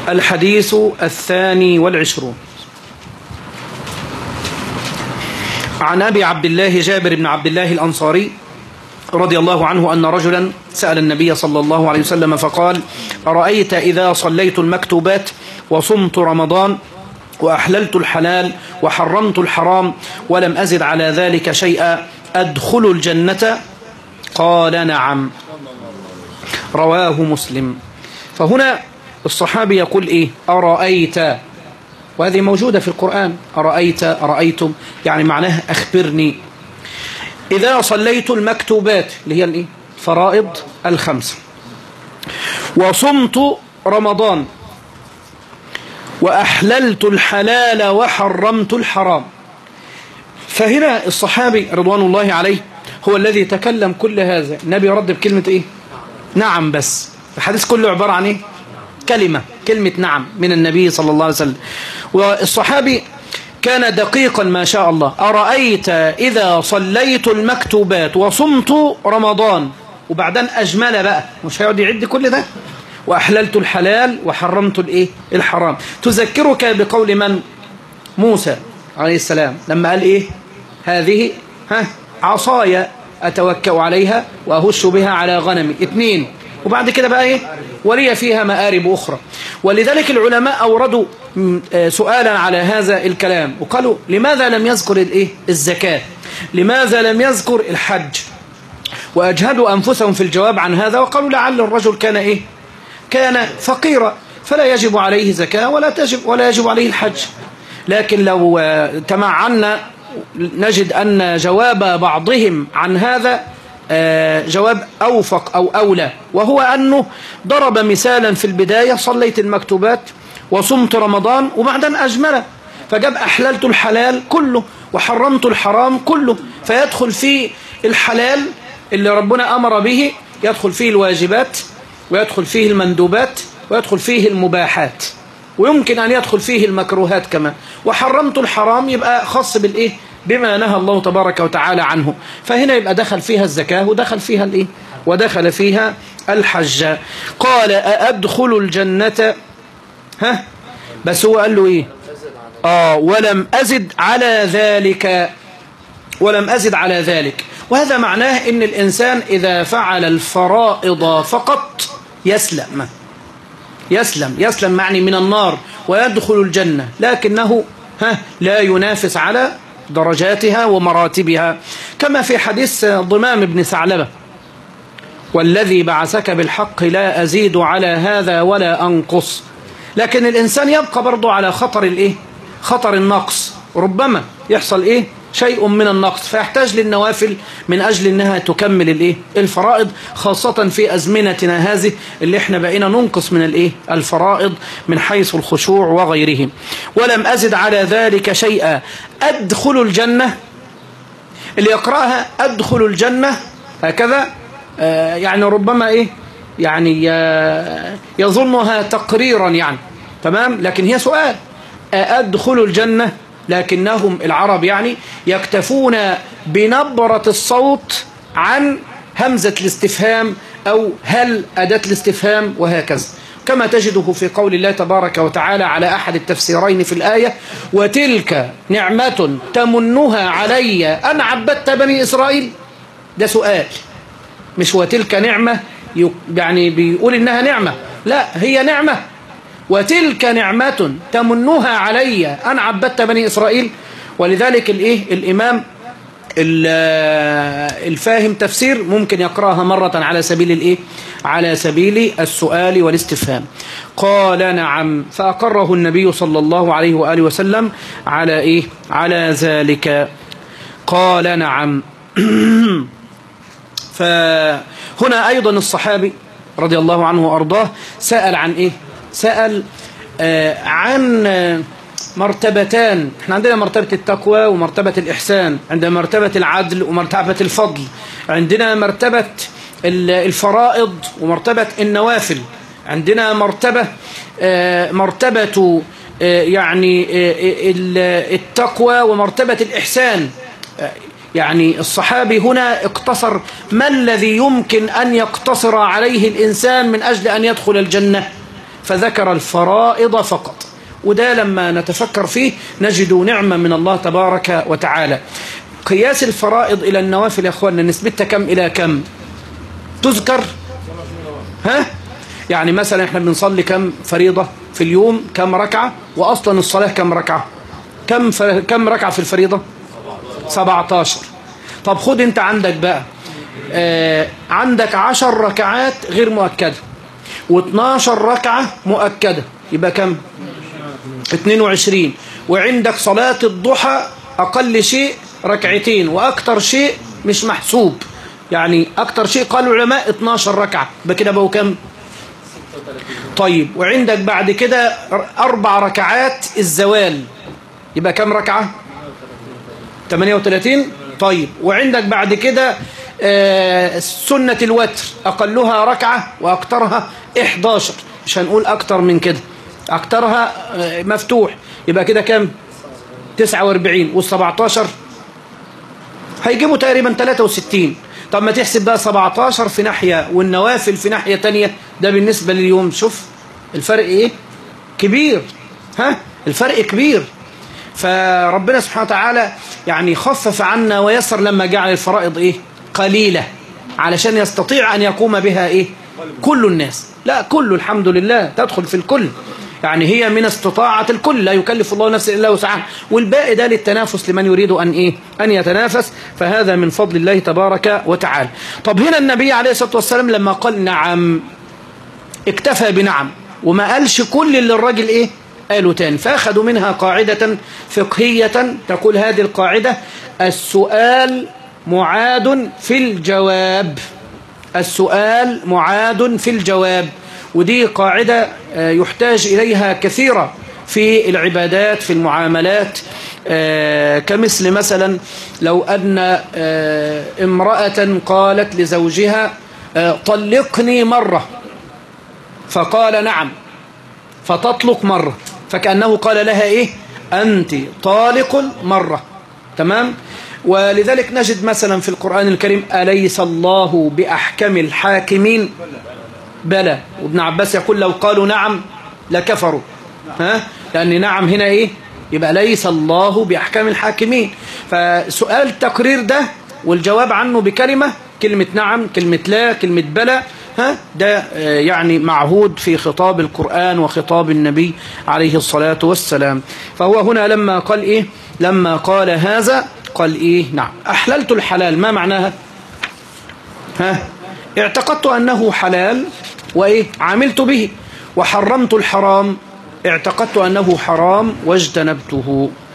الحديث 22. عن أبي عبد الله جابر بن عبد الله الأنصاري رضي الله عنه أن رجلا سأل النبي صلى الله عليه وسلم فقال: أرأيت إذا صليت المكتوبات وصمت رمضان وأحللت الحلال وحرمت الحرام ولم أزد على ذلك شيئا أدخل الجنة؟ قال: نعم. رواه مسلم. فهنا الصحابي يقول إيه؟ أرأيت، وهذه موجودة في القرآن. أرأيت، أرأيتم، يعني معناها أخبرني. إذا صليت المكتوبات اللي هي الإيه؟ فرائض الخمسة، وصمت رمضان وأحللت الحلال وحرمت الحرام. فهنا الصحابي رضوان الله عليه هو الذي تكلم كل هذا. النبي رد بكلمة إيه؟ نعم. بس الحديث كله عبارة عن إيه؟ كلمة نعم من النبي صلى الله عليه وسلم. والصحابي كان دقيقا ما شاء الله. أرأيت إذا صليت المكتوبات وصمت رمضان، وبعدين أجمل بقى، مش هيقعد يعد كل ده. وأحللت الحلال وحرمت الإيه؟ الحرام. تذكرك بقول من؟ موسى عليه السلام لما قال إيه؟ هذه عصاي أتوكأ عليها وأهش بها على غنمي. 2. وبعد كده بقى إيه؟ ولي فيها مآرب أخرى. ولذلك العلماء أوردوا سؤالا على هذا الكلام وقالوا: لماذا لم يذكر الإيه؟ الزكاة؟ لماذا لم يذكر الحج؟ وأجهدوا أنفسهم في الجواب عن هذا وقالوا: لعل الرجل كان إيه؟ كان فقيرا فلا يجب عليه زكاة ولا يجب عليه الحج. لكن لو تمعنا نجد أن جواب بعضهم عن هذا جواب أوفق أو أولى، وهو أنه ضرب مثالا في البداية: صليت المكتوبات وصمت رمضان، وبعدين أجمله فجاب أحللت الحلال كله وحرمت الحرام كله. فيدخل فيه الحلال اللي ربنا أمر به، يدخل فيه الواجبات ويدخل فيه المندوبات ويدخل فيه المباحات، ويمكن أن يدخل فيه المكروهات كمان. وحرمت الحرام يبقى خاص بالإيه؟ بما نهى الله تبارك وتعالى عنه. فهنا يبقى دخل فيها الزكاة ودخل فيها الإيه؟ ودخل فيها الحج. قال: أأدخل الجنة؟ بس هو قال له إيه؟ ولم أزد على ذلك، ولم أزد على ذلك. وهذا معناه إن الإنسان إذا فعل الفرائض فقط يسلم معني من النار ويدخل الجنة، لكنه لا ينافس على درجاتها ومراتبها، كما في حديث ضمام بن ثعلبة: والذي بعثك بالحق لا أزيد على هذا ولا أنقص. لكن الإنسان يبقى برضو على خطر الإيه؟ خطر النقص. ربما يحصل إيه؟ شيء من النقص، فيحتاج للنوافل من أجل أنها تكمل الإيه؟ الفرائض، خاصة في أزمنتنا هذه اللي احنا بقينا ننقص من الإيه؟ الفرائض من حيث الخشوع وغيره. ولم أزد على ذلك شيئا أدخل الجنة. اللي يقرأها أدخل الجنة هكذا يعني ربما إيه؟ يعني يظنها تقريرا يعني، تمام، لكن هي سؤال. أدخل الجنة، لكنهم العرب يعني يكتفون بنبرة الصوت عن همزة الاستفهام أو هل أداة الاستفهام، وهكذا، كما تجده في قول الله تبارك وتعالى على أحد التفسيرين في الآية: وتلك نعمة تمنها علي أن عبدت بني إسرائيل. ده سؤال، مش وتلك نعمة يعني بيقول إنها نعمة، لا، هي نعمة. وتلك نعمة تمنها علي أن عبدت بني إسرائيل. ولذلك الإمام الفاهم تفسير ممكن يقرأها مرة على سبيل الإيه؟ على سبيل السؤال والاستفهام. قال: نعم. فأقره النبي صلى الله عليه وآله وسلم على إيه؟ على ذلك. قال: نعم. فهنا أيضا الصحابي رضي الله عنه وأرضاه سأل عن إيه؟ سأل عن مرتبتان. احنا عندنا مرتبة التقوى ومرتبة الإحسان، عندنا مرتبة العدل ومرتبة الفضل، عندنا مرتبة الفرائض ومرتبة النوافل، عندنا مرتبة يعني التقوى ومرتبة الإحسان. يعني الصحابي هنا اقتصر ما الذي يمكن أن يقتصر عليه الإنسان من أجل أن يدخل الجنة، فذكر الفرائض فقط. وده لما نتفكر فيه نجد نعمة من الله تبارك وتعالى. قياس الفرائض إلى النوافل يا أخوانا نسبتها كم إلى كم تذكر؟ ها؟ يعني مثلا احنا بنصلي كم فريضة في اليوم، كم ركعة، وأصلا الصلاة كم ركعة؟ كم ركعة في الفريضة؟ 17. طب خد انت عندك بقى عندك 10 ركعات غير مؤكدة و12 ركعة مؤكدة، يبقى كم؟ 22. وعندك صلاة الضحى أقل شيء ركعتين وأكتر شيء مش محسوب، يعني أكتر شيء قالوا العلماء 12 ركعة، بكده بقوا كم؟ طيب وعندك بعد كده 4 ركعات الزوال، يبقى كم ركعة؟ 38. طيب وعندك بعد كده سنة الوتر أقلها ركعة وأكترها 11، مش هنقول أكتر من كده، أكترها مفتوح، يبقى كده كم؟ 49 وال17 هيجيبوا تقريبا 63. طب ما تحسب بقى 17 في ناحية والنوافل في ناحية تانية، ده بالنسبة لليوم شوف الفرق ايه؟ كبير. ها؟ الفرق كبير. فربنا سبحانه وتعالى يعني خفف عنا ويسر لما جعل الفرائض ايه؟ قليلة، علشان يستطيع أن يقوم بها ايه؟ كل الناس. لا كل، الحمد لله تدخل في الكل، يعني هي من استطاعة الكل، لا يكلف الله نفسا إلا وسعها، والباقي ده للتنافس لمن يريد أن إيه؟ أن يتنافس، فهذا من فضل الله تبارك وتعالى. طب هنا النبي عليه الصلاة والسلام لما قال نعم اكتفى بنعم وما قالش كل اللي الراجل إيه؟ قالوا تاني، فأخذوا منها قاعدة فقهية تقول هذه القاعدة: السؤال معاد في الجواب. السؤال معاد في الجواب، ودي قاعدة يحتاج إليها كثيرا في العبادات في المعاملات، كمثل مثلا لو أن امرأة قالت لزوجها طلقني مرة، فقال نعم، فتطلق مرة، فكأنه قال لها إيه؟ أنت طالق مرة. تمام؟ ولذلك نجد مثلا في القرآن الكريم: أليس الله بأحكم الحاكمين؟ بلى. وابن عباس يقول: لو قالوا نعم لكفروا. ها؟ لأن نعم هنا إيه؟ يبقى ليس الله بأحكم الحاكمين. فسؤال التقرير ده والجواب عنه بكلمة، كلمة نعم، كلمة لا، كلمة بلى، ها؟ ده يعني معهود في خطاب القرآن وخطاب النبي عليه الصلاة والسلام. فهو هنا لما قال إيه؟ لما قال هذا قال إيه؟ نعم. أحللت الحلال ما معناها؟ ها؟ اعتقدت أنه حلال وإيه؟ عملت به. وحرمت الحرام اعتقدت أنه حرام واجتنبته.